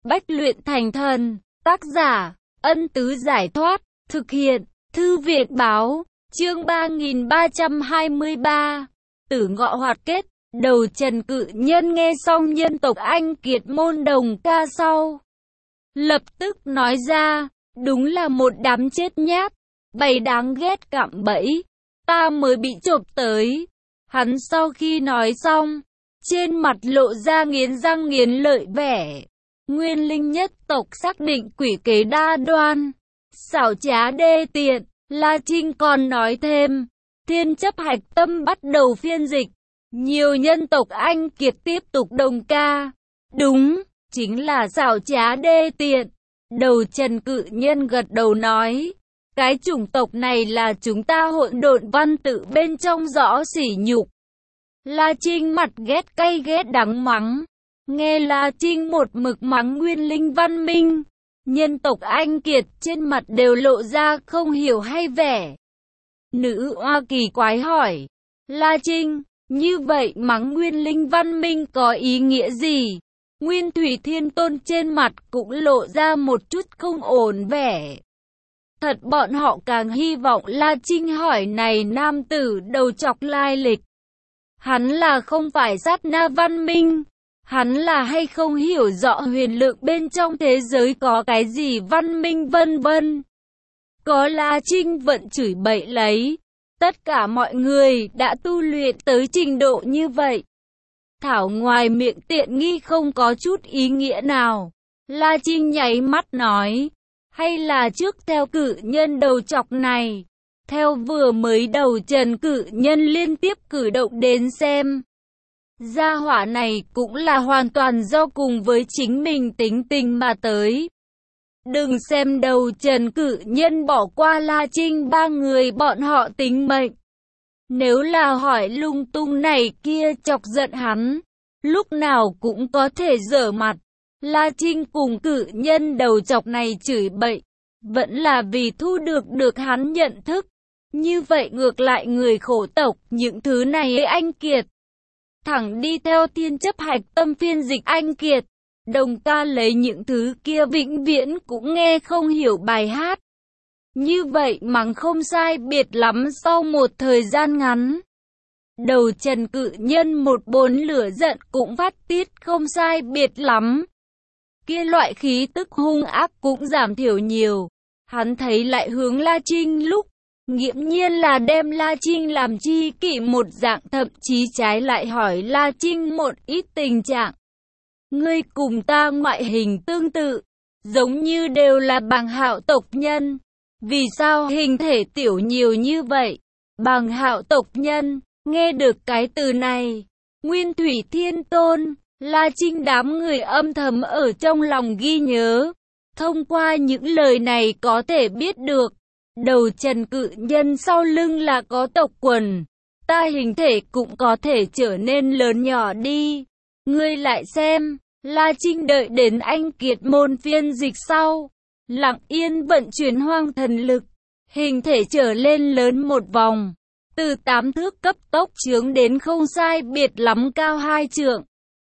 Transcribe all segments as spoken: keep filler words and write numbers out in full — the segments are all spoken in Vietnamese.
bách luyện thành thần. Tác giả, Ân Tứ Giải Thoát. Thực hiện, Thư viện Báo. Chương ba nghìn ba trăm hai mươi ba. Tử ngọ hoạt kết. Đầu Trần Cự Nhân nghe xong nhân tộc Anh Kiệt môn đồng ca sau, lập tức nói ra, đúng là một đám chết nhát, bầy đáng ghét cạm bẫy, ta mới bị chộp tới. Hắn sau khi nói xong, trên mặt lộ ra nghiến răng nghiến lợi vẻ. Nguyên linh nhất tộc xác định quỷ kế đa đoan, xảo trá đê tiện. La Trinh còn nói thêm, thiên chấp hạch tâm bắt đầu phiên dịch. Nhiều nhân tộc Anh Kiệt tiếp tục đồng ca. Đúng, chính là xảo trá đê tiện. Đầu Trần Cự Nhân gật đầu nói, cái chủng tộc này là chúng ta hỗn độn văn tự bên trong rõ sỉ nhục. La Trinh mặt ghét cay ghét đắng mắng. Nghe La Trinh một mực mắng nguyên linh văn minh, nhân tộc Anh Kiệt trên mặt đều lộ ra không hiểu hay vẻ. Nữ oa kỳ quái hỏi, La Trinh, như vậy mắng nguyên linh văn minh có ý nghĩa gì? Nguyên Thủy Thiên Tôn trên mặt cũng lộ ra một chút không ổn vẻ. Thật bọn họ càng hy vọng La Trinh hỏi này nam tử đầu chọc lai lịch. Hắn là không phải sát na văn minh. Hắn là hay không hiểu rõ huyền lượng bên trong thế giới có cái gì văn minh vân vân. Có La Trinh vẫn chửi bậy lấy. Tất cả mọi người đã tu luyện tới trình độ như vậy. Thảo ngoài miệng tiện nghi không có chút ý nghĩa nào. La Trinh nháy mắt nói, hay là trước theo cử nhân đầu chọc này. Theo vừa mới đầu Trần Cử Nhân liên tiếp cử động đến xem. Gia hỏa này cũng là hoàn toàn do cùng với chính mình tính tình mà tới. Đừng xem đầu Trần Cử Nhân bỏ qua La Trinh ba người bọn họ tính mệnh. Nếu là hỏi lung tung này kia chọc giận hắn, lúc nào cũng có thể giở mặt. La Trinh cùng Cử Nhân đầu chọc này chửi bậy, vẫn là vì thu được được hắn nhận thức. Như vậy ngược lại người khổ tộc những thứ này ấy anh Kiệt. Thẳng đi theo thiên chấp hạch tâm phiên dịch anh Kiệt. Đồng ca lấy những thứ kia vĩnh viễn cũng nghe không hiểu bài hát. Như vậy mắng không sai biệt lắm sau một thời gian ngắn. Đầu Trần Cự Nhân một bốn lửa giận cũng phát tiết không sai biệt lắm. Kia loại khí tức hung ác cũng giảm thiểu nhiều. Hắn thấy lại hướng La Trinh lúc, nghiễm nhiên là đem La Trinh làm chi kỷ một dạng, thậm chí trái lại hỏi La Trinh một ít tình trạng. Ngươi cùng ta ngoại hình tương tự, giống như đều là Bàng Hạo tộc nhân. Vì sao hình thể tiểu nhiều như vậy? Bàng Hạo tộc nhân, nghe được cái từ này, Nguyên Thủy Thiên Tôn, La Trinh đám người âm thầm ở trong lòng ghi nhớ. Thông qua những lời này có thể biết được, đầu Trần Cự Nhân sau lưng là có tộc quần. Ta hình thể cũng có thể trở nên lớn nhỏ đi. Ngươi lại xem, La Trinh đợi đến anh Kiệt môn phiên dịch sau, lặng yên vận chuyển hoang thần lực, hình thể trở lên lớn một vòng, từ tám thước cấp tốc chướng đến không sai biệt lắm cao hai trượng.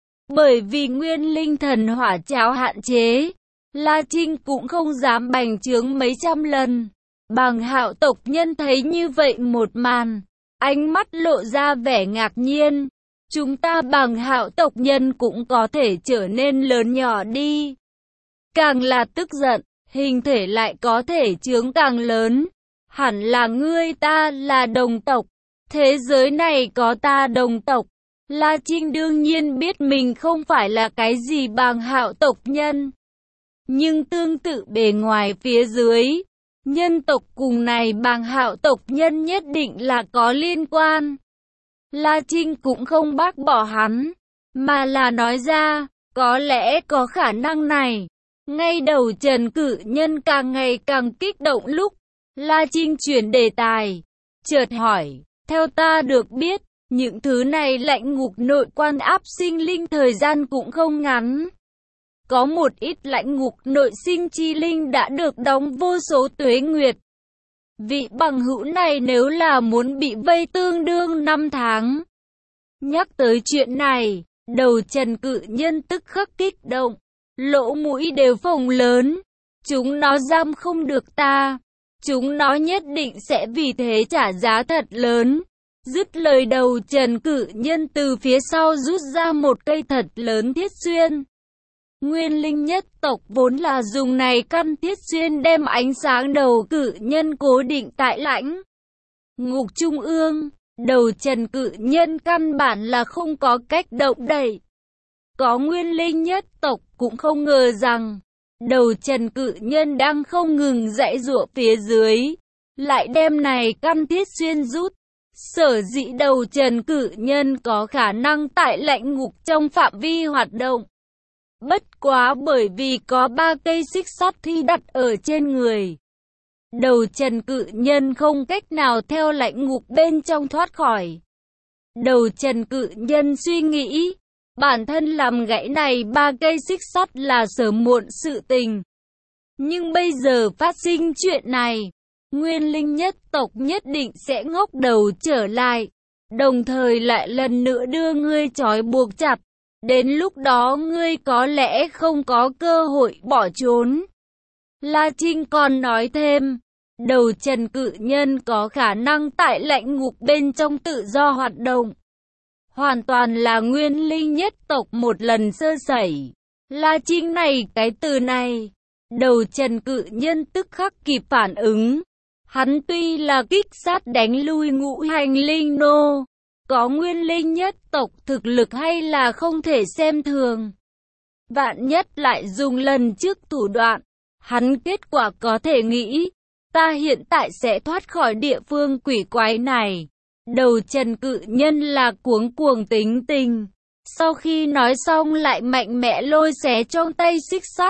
Bởi vì nguyên linh thần hỏa cháo hạn chế, La Trinh cũng không dám bành trướng mấy trăm lần. Bàng Hạo tộc nhân thấy như vậy một màn, ánh mắt lộ ra vẻ ngạc nhiên. Chúng ta Bàng Hạo tộc nhân cũng có thể trở nên lớn nhỏ đi. Càng là tức giận, hình thể lại có thể chướng càng lớn. Hẳn là ngươi ta là đồng tộc. Thế giới này có ta đồng tộc. La Trinh đương nhiên biết mình không phải là cái gì Bàng Hạo tộc nhân. Nhưng tương tự bề ngoài phía dưới, nhân tộc cùng này Bàng Hạo tộc nhân nhất định là có liên quan. La Trinh cũng không bác bỏ hắn, mà là nói ra, có lẽ có khả năng này. Ngay đầu Trần Cự Nhân càng ngày càng kích động lúc, La Trinh chuyển đề tài, chợt hỏi, theo ta được biết, những thứ này lạnh ngục nội quan áp sinh linh thời gian cũng không ngắn. Có một ít lãnh ngục nội sinh chi linh đã được đóng vô số tuế nguyệt. Vị bằng hữu này nếu là muốn bị vây tương đương năm tháng. Nhắc tới chuyện này, đầu Trần Cự Nhân tức khắc kích động. lỗ mũi đều phồng lớn. Chúng nó giam không được ta. Chúng nó nhất định sẽ vì thế trả giá thật lớn. Dứt lời, đầu Trần Cử Nhân từ phía sau rút ra một cây thật lớn thiết xuyên. Nguyên linh nhất tộc vốn là dùng này căn thiết xuyên đem ánh sáng đầu Cử Nhân cố định tại lãnh ngục trung ương. Đầu Trần Cử Nhân căn bản là không có cách động đậy. Có nguyên linh nhất tộc cũng không ngờ rằng đầu Trần Cử Nhân đang không ngừng giãy giụa phía dưới, lại đem này căn thiết xuyên rút. Sở dĩ đầu Trần Cử Nhân có khả năng tại lãnh ngục trong phạm vi hoạt động. Bất quá bởi vì có ba cây xích sắt thi đặt ở trên người. Đầu Trần Cử Nhân không cách nào theo lãnh ngục bên trong thoát khỏi. Đầu Trần Cử Nhân suy nghĩ, bản thân làm gãy này ba cây xích sắt là sớm muộn sự tình. Nhưng bây giờ phát sinh chuyện này, nguyên linh nhất tộc nhất định sẽ ngóc đầu trở lại, đồng thời lại lần nữa đưa ngươi trói buộc chặt. Đến lúc đó ngươi có lẽ không có cơ hội bỏ trốn. La Trinh còn nói thêm, đầu Trần Cử Nhân có khả năng tại lãnh ngục bên trong tự do hoạt động. Hoàn toàn là nguyên linh nhất tộc một lần sơ sẩy. La Trinh này cái từ này, đầu Trần Cử Nhân tức khắc kịp phản ứng. Hắn tuy là kích sát đánh lui ngũ hành linh nô, có nguyên linh nhất tộc thực lực hay là không thể xem thường. Vạn nhất lại dùng lần trước thủ đoạn, hắn kết quả có thể nghĩ, ta hiện tại sẽ thoát khỏi địa phương quỷ quái này. Đầu Trần Cử Nhân là cuống cuồng tính tình. Sau khi nói xong lại mạnh mẽ lôi xé trong tay xích sắt.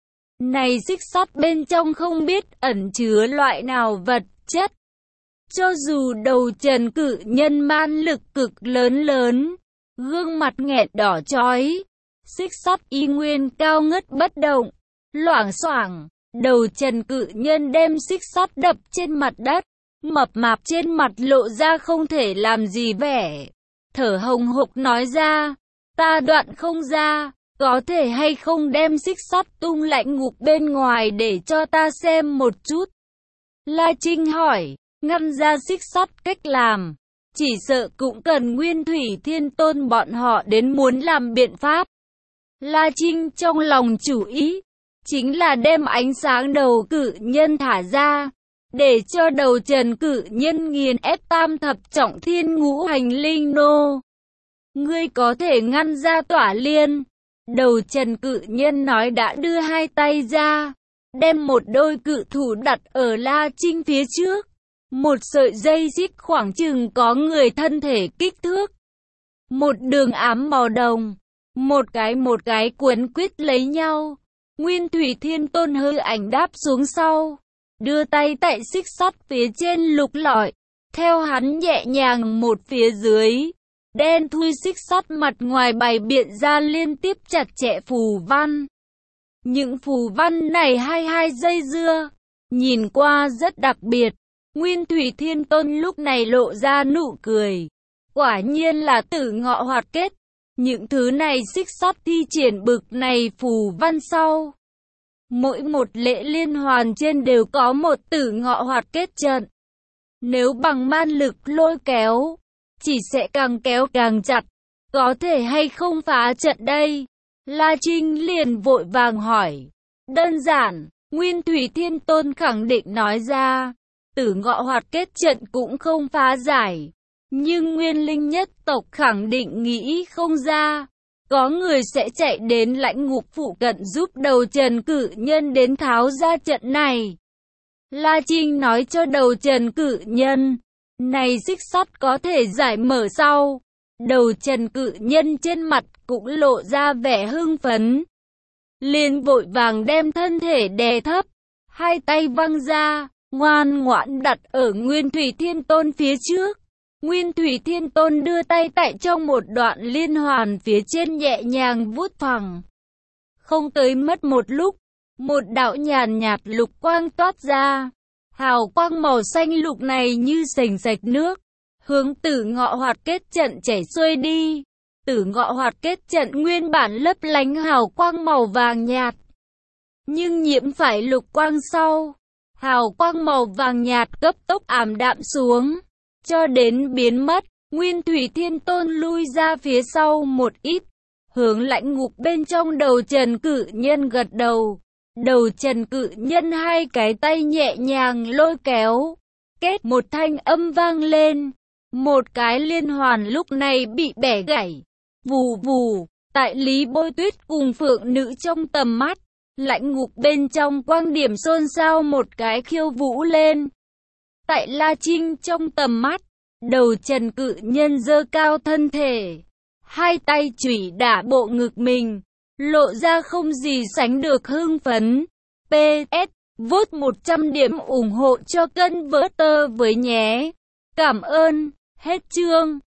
Này xích sắt bên trong không biết ẩn chứa loại nào vật chất. Cho dù đầu Trần Cử Nhân man lực cực lớn lớn, gương mặt nghẹt đỏ chói, xích sắt y nguyên cao ngất bất động. Loảng xoảng, đầu Trần Cử Nhân đem xích sắt đập trên mặt đất. Mập mạp trên mặt lộ ra không thể làm gì vẻ. Thở hồng hộc nói ra, ta đoạn không ra, có thể hay không đem xích sắt tung lãnh ngục bên ngoài để cho ta xem một chút. La Trinh hỏi, ngăn ra xích sắt cách làm, chỉ sợ cũng cần Nguyên Thủy Thiên Tôn bọn họ đến muốn làm biện pháp. La Trinh trong lòng chủ ý, chính là đem ánh sáng đầu Cử Nhân thả ra. Để cho đầu Trần Cử Nhân nghiền ép tam thập trọng thiên ngũ hành linh nô. Ngươi có thể ngăn ra Tỏa Liên. Đầu Trần Cử Nhân nói đã đưa hai tay ra, đem một đôi cự thủ đặt ở La Trinh phía trước. Một sợi dây xích khoảng chừng có người thân thể kích thước. Một đường ám màu đồng, một cái một cái quấn quýt lấy nhau. Nguyên Thủy Thiên Tôn hư ảnh đáp xuống sau, đưa tay tại xích sắt phía trên lục lọi, theo hắn nhẹ nhàng một phía dưới, đen thui xích sắt mặt ngoài bày biện ra liên tiếp chặt chẽ phù văn. Những phù văn này hai hai dây dưa, nhìn qua rất đặc biệt. Nguyên Thủy Thiên Tôn lúc này lộ ra nụ cười, quả nhiên là tử ngọ hoạt kết. Những thứ này xích sắt thi triển bực này phù văn sau, mỗi một lễ liên hoàn trên đều có một tử ngọ hoạt kết trận. Nếu bằng man lực lôi kéo, chỉ sẽ càng kéo càng chặt. Có thể hay không phá trận đây? La Trinh liền vội vàng hỏi. Đơn giản, Nguyên Thủy Thiên Tôn khẳng định nói ra. Tử ngọ hoạt kết trận cũng không phá giải. Nhưng Nguyên Linh nhất tộc khẳng định nghĩ không ra. Có người sẽ chạy đến lãnh ngục phụ cận giúp đầu Trần Cử Nhân đến tháo ra trận này. La Trinh nói cho đầu Trần Cử Nhân, này xích sắt có thể giải mở sau. Đầu Trần Cử Nhân trên mặt cũng lộ ra vẻ hưng phấn. Liền vội vàng đem thân thể đè thấp, hai tay văng ra, ngoan ngoãn đặt ở Nguyên Thủy Thiên Tôn phía trước. Nguyên Thủy Thiên Tôn đưa tay tại trong một đoạn liên hoàn phía trên nhẹ nhàng vuốt phẳng. Không tới mất một lúc, một đạo nhàn nhạt lục quang toát ra. Hào quang màu xanh lục này như sền sạch nước, hướng tử ngọ hoạt kết trận chảy xuôi đi. Tử Ngọ Hoạt Kết trận nguyên bản lấp lánh hào quang màu vàng nhạt, nhưng nhiễm phải lục quang sau, hào quang màu vàng nhạt cấp tốc ảm đạm xuống, cho đến biến mất. Nguyên Thủy Thiên Tôn lui ra phía sau một ít, hướng Lãnh Ngục bên trong đầu Trần Cự Nhân gật đầu. Đầu Trần Cự Nhân hai cái tay nhẹ nhàng lôi kéo, kết một thanh âm vang lên. Một cái liên hoàn lúc này bị bẻ gãy. Vù vù, tại Lý Bôi Tuyết cùng Phượng Nữ trong tầm mắt, Lãnh Ngục bên trong quang điểm xôn xao một cái khiêu vũ lên. Tại La Trinh trong tầm mắt, đầu Trần Cự Nhân giơ cao thân thể, hai tay chủy đả bộ ngực mình, lộ ra không gì sánh được hưng phấn. pê ét, vote một trăm điểm ủng hộ cho Cân Vỡ Tơ với nhé. Cảm ơn, hết chương.